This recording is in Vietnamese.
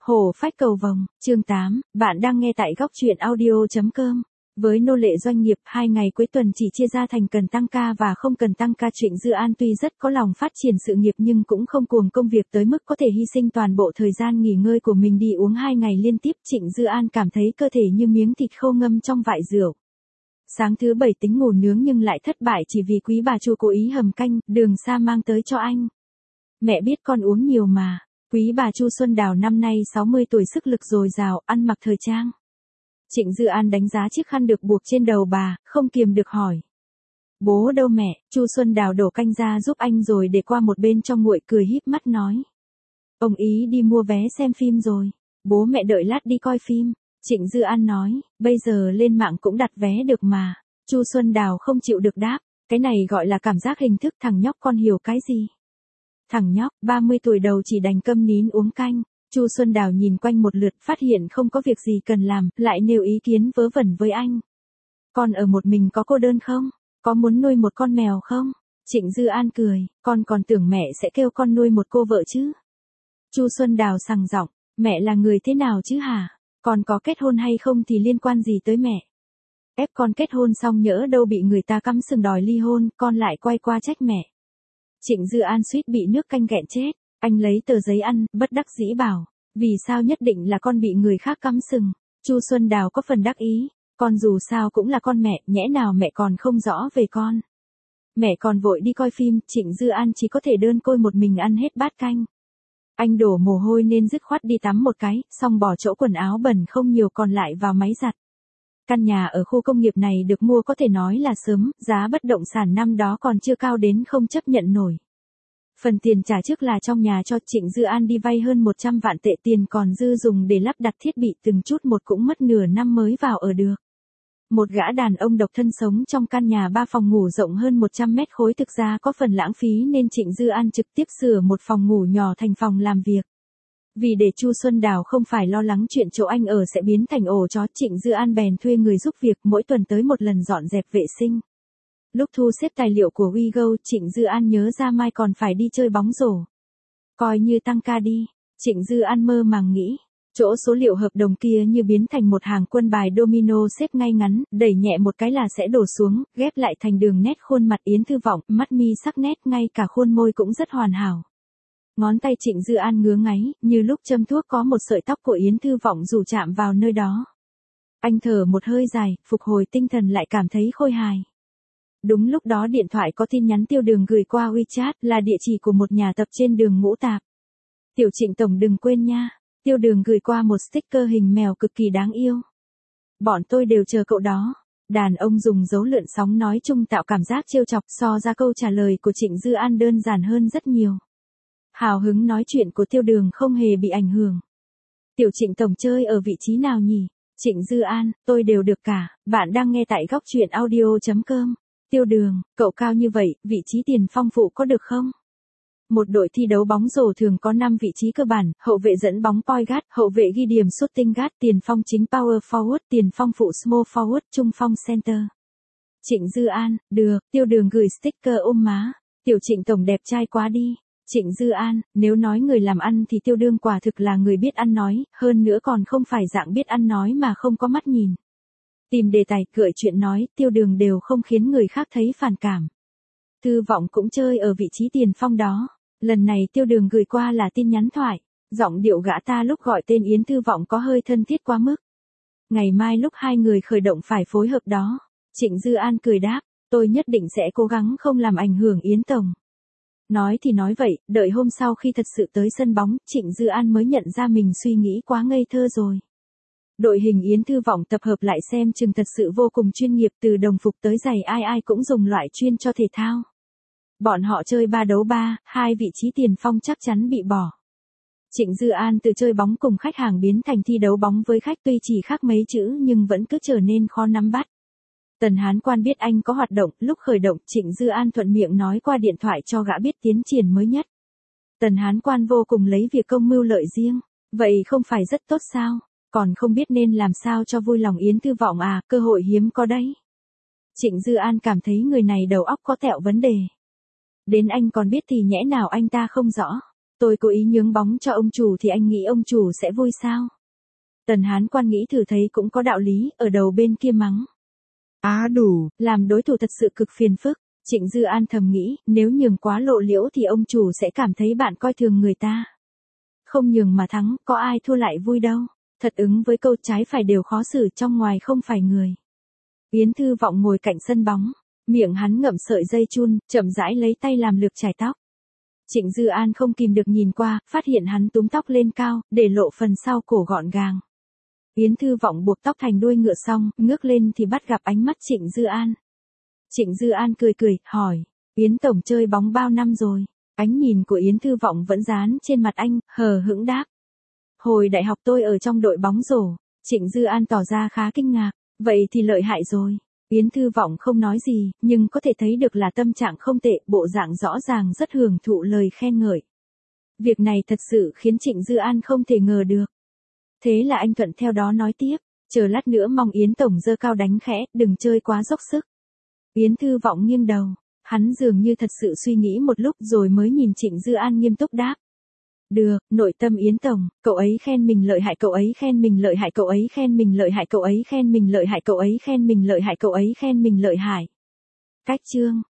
Hổ phách cầu vồng, chương 8, bạn đang nghe tại góc truyện audio.com. Với nô lệ doanh nghiệp, 2 ngày cuối tuần chỉ chia ra thành cần tăng ca và không cần tăng ca. Trịnh Dư An tuy rất có lòng phát triển sự nghiệp nhưng cũng không cuồng công việc tới mức có thể hy sinh toàn bộ thời gian nghỉ ngơi của mình đi uống 2 ngày liên tiếp. Trịnh Dư An cảm thấy cơ thể như miếng thịt khô ngâm trong vại rượu. Sáng thứ 7 tính ngủ nướng nhưng lại thất bại chỉ vì quý bà Chu cố ý hầm canh, đường xa mang tới cho anh. Mẹ biết con uống nhiều mà. Quý bà Chu Xuân Đào năm nay 60 tuổi, sức lực dồi dào, ăn mặc thời trang. Trịnh Dư An đánh giá chiếc khăn được buộc trên đầu bà, không kiềm được hỏi. Bố đâu mẹ? Chu Xuân Đào đổ canh ra giúp anh rồi để qua một bên cho nguội, cười híp mắt nói. Ông ý đi mua vé xem phim rồi. Bố mẹ đợi lát đi coi phim. Trịnh Dư An nói, bây giờ lên mạng cũng đặt vé được mà. Chu Xuân Đào không chịu được đáp, cái này gọi là cảm giác hình thức, thằng nhóc con hiểu cái gì? Thằng nhóc, 30 tuổi đầu chỉ đành câm nín uống canh. Chu Xuân Đào nhìn quanh một lượt, phát hiện không có việc gì cần làm, lại nêu ý kiến vớ vẩn với anh. Con ở một mình có cô đơn không? Có muốn nuôi một con mèo không? Trịnh Dư An cười, con còn tưởng mẹ sẽ kêu con nuôi một cô vợ chứ. Chu Xuân Đào sằng giọng, mẹ là người thế nào chứ hả? Con có kết hôn hay không thì liên quan gì tới mẹ? Ép con kết hôn xong nhỡ đâu bị người ta cắm sừng đòi ly hôn, con lại quay qua trách mẹ. Trịnh Dư An suýt bị nước canh nghẹn chết, anh lấy tờ giấy ăn, bất đắc dĩ bảo, vì sao nhất định là con bị người khác cắm sừng? Chu Xuân Đào có phần đắc ý, con dù sao cũng là con mẹ, nhẽ nào mẹ còn không rõ về con? Mẹ còn vội đi coi phim, Trịnh Dư An chỉ có thể đơn côi một mình ăn hết bát canh. Anh đổ mồ hôi nên dứt khoát đi tắm một cái, xong bỏ chỗ quần áo bẩn không nhiều còn lại vào máy giặt. Căn nhà ở khu công nghiệp này được mua có thể nói là sớm, giá bất động sản năm đó còn chưa cao đến không chấp nhận nổi. Phần tiền trả trước là trong nhà cho. Trịnh Dư An đi vay hơn 100 vạn tệ, tiền còn dư dùng để lắp đặt thiết bị từng chút một cũng mất nửa năm mới vào ở được. Một gã đàn ông độc thân sống trong căn nhà 3 phòng ngủ rộng hơn 100 mét khối thực ra có phần lãng phí nên Trịnh Dư An trực tiếp sửa một phòng ngủ nhỏ thành phòng làm việc. Vì để Chu Xuân Đào không phải lo lắng chuyện chỗ anh ở sẽ biến thành ổ chó, Trịnh Dư An bèn thuê người giúp việc, mỗi tuần tới một lần dọn dẹp vệ sinh. Lúc thu xếp tài liệu của WeGo, Trịnh Dư An nhớ ra mai còn phải đi chơi bóng rổ. Coi như tăng ca đi, Trịnh Dư An mơ màng nghĩ. Chỗ số liệu hợp đồng kia như biến thành một hàng quân bài domino xếp ngay ngắn, đẩy nhẹ một cái là sẽ đổ xuống, ghép lại thành đường nét khuôn mặt Yến Thư Vọng, mắt mi sắc nét, ngay cả khuôn môi cũng rất hoàn hảo. Ngón tay Trịnh Dư An ngứa ngáy, như lúc châm thuốc có một sợi tóc của Yến Thư Vọng rủ chạm vào nơi đó. Anh thở một hơi dài, phục hồi tinh thần lại cảm thấy khôi hài. Đúng lúc đó điện thoại có tin nhắn Tiêu Đường gửi qua WeChat, là địa chỉ của một nhà tập trên đường Ngũ Tạp. Tiểu Trịnh tổng đừng quên nha. Tiêu Đường gửi qua một sticker hình mèo cực kỳ đáng yêu. Bọn tôi đều chờ cậu đó. Đàn ông dùng dấu lượn sóng nói chung tạo cảm giác trêu chọc, so ra câu trả lời của Trịnh Dư An đơn giản hơn rất nhiều. Hào hứng nói chuyện của Tiêu Đường không hề bị ảnh hưởng. Tiểu Trịnh tổng chơi ở vị trí nào nhỉ? Trịnh Dư An, tôi đều được cả, bạn đang nghe tại góc truyện audio.com. Tiêu Đường, cậu cao như vậy, vị trí tiền phong phụ có được không? Một đội thi đấu bóng rổ thường có 5 vị trí cơ bản, hậu vệ dẫn bóng point guard, hậu vệ ghi điểm shooting guard, tiền phong chính power forward, tiền phong phụ small forward, trung phong center. Trịnh Dư An, được, Tiêu Đường gửi sticker ôm má. Tiểu Trịnh tổng đẹp trai quá đi. Trịnh Dư An, nếu nói người làm ăn thì Tiêu Đường quả thực là người biết ăn nói, hơn nữa còn không phải dạng biết ăn nói mà không có mắt nhìn. Tìm đề tài, gợi chuyện nói, Tiêu Đường đều không khiến người khác thấy phản cảm. Thư Vọng cũng chơi ở vị trí tiền phong đó. Lần này Tiêu Đường gửi qua là tin nhắn thoại. Giọng điệu gã ta lúc gọi tên Yến Thư Vọng có hơi thân thiết quá mức. Ngày mai lúc hai người khởi động phải phối hợp đó. Trịnh Dư An cười đáp, tôi nhất định sẽ cố gắng không làm ảnh hưởng Yến tổng. Nói thì nói vậy, đợi hôm sau khi thật sự tới sân bóng, Trịnh Dư An mới nhận ra mình suy nghĩ quá ngây thơ rồi. Đội hình Yến Thư Vọng tập hợp lại xem chừng thật sự vô cùng chuyên nghiệp, từ đồng phục tới giày ai ai cũng dùng loại chuyên cho thể thao. Bọn họ chơi 3 đấu 3, 2 vị trí tiền phong chắc chắn bị bỏ. Trịnh Dư An từ chơi bóng cùng khách hàng biến thành thi đấu bóng với khách, tuy chỉ khác mấy chữ nhưng vẫn cứ trở nên khó nắm bắt. Tần Hán Quan biết anh có hoạt động, lúc khởi động Trịnh Dư An thuận miệng nói qua điện thoại cho gã biết tiến triển mới nhất. Tần Hán Quan vô cùng lấy việc công mưu lợi riêng, vậy không phải rất tốt sao, còn không biết nên làm sao cho vui lòng Yến Thư Vọng à, cơ hội hiếm có đấy. Trịnh Dư An cảm thấy người này đầu óc có tẹo vấn đề. Đến anh còn biết thì nhẽ nào anh ta không rõ. tôi cố ý nhướng bóng cho ông chủ thì anh nghĩ ông chủ sẽ vui sao? Tần Hán Quan nghĩ thử thấy cũng có đạo lý, ở đầu bên kia mắng. Đủ, làm đối thủ thật sự cực phiền phức. Trịnh Dư An thầm nghĩ, nếu nhường quá lộ liễu thì ông chủ sẽ cảm thấy bạn coi thường người ta. Không nhường mà thắng, có ai thua lại vui đâu. Thật ứng với câu trái phải đều khó xử, trong ngoài không phải người. Yến Thư Vọng ngồi cạnh sân bóng, miệng hắn ngậm sợi dây chun, chậm rãi lấy tay làm lược chải tóc. Trịnh Dư An không kìm được nhìn qua, phát hiện hắn túm tóc lên cao, để lộ phần sau cổ gọn gàng. Yến Thư Vọng buộc tóc thành đuôi ngựa xong, ngước lên thì bắt gặp ánh mắt Trịnh Dư An. Trịnh Dư An cười cười, hỏi, Yến Tổng chơi bóng bao năm rồi? Ánh nhìn của Yến Thư Vọng vẫn dán trên mặt anh, hờ hững đáp. Hồi đại học tôi ở trong đội bóng rổ. Trịnh Dư An tỏ ra khá kinh ngạc, vậy thì lợi hại rồi. Yến Thư Vọng không nói gì, nhưng có thể thấy được là tâm trạng không tệ, bộ dạng rõ ràng rất hưởng thụ lời khen ngợi. Việc này thật sự khiến Trịnh Dư An không thể ngờ được. Thế là anh thuận theo đó nói tiếp, chờ lát nữa mong Yến Tổng giơ cao đánh khẽ, đừng chơi quá dốc sức. Yến Thư Vọng nghiêng đầu, hắn dường như thật sự suy nghĩ một lúc rồi mới nhìn Trịnh Dư An nghiêm túc đáp. Được, nội tâm Yến Tổng, cậu ấy khen mình lợi hại, cậu ấy khen mình lợi hại, cậu ấy khen mình lợi hại, cậu ấy khen mình lợi hại, cậu ấy khen mình lợi hại, cậu ấy khen mình lợi hại. Cách chương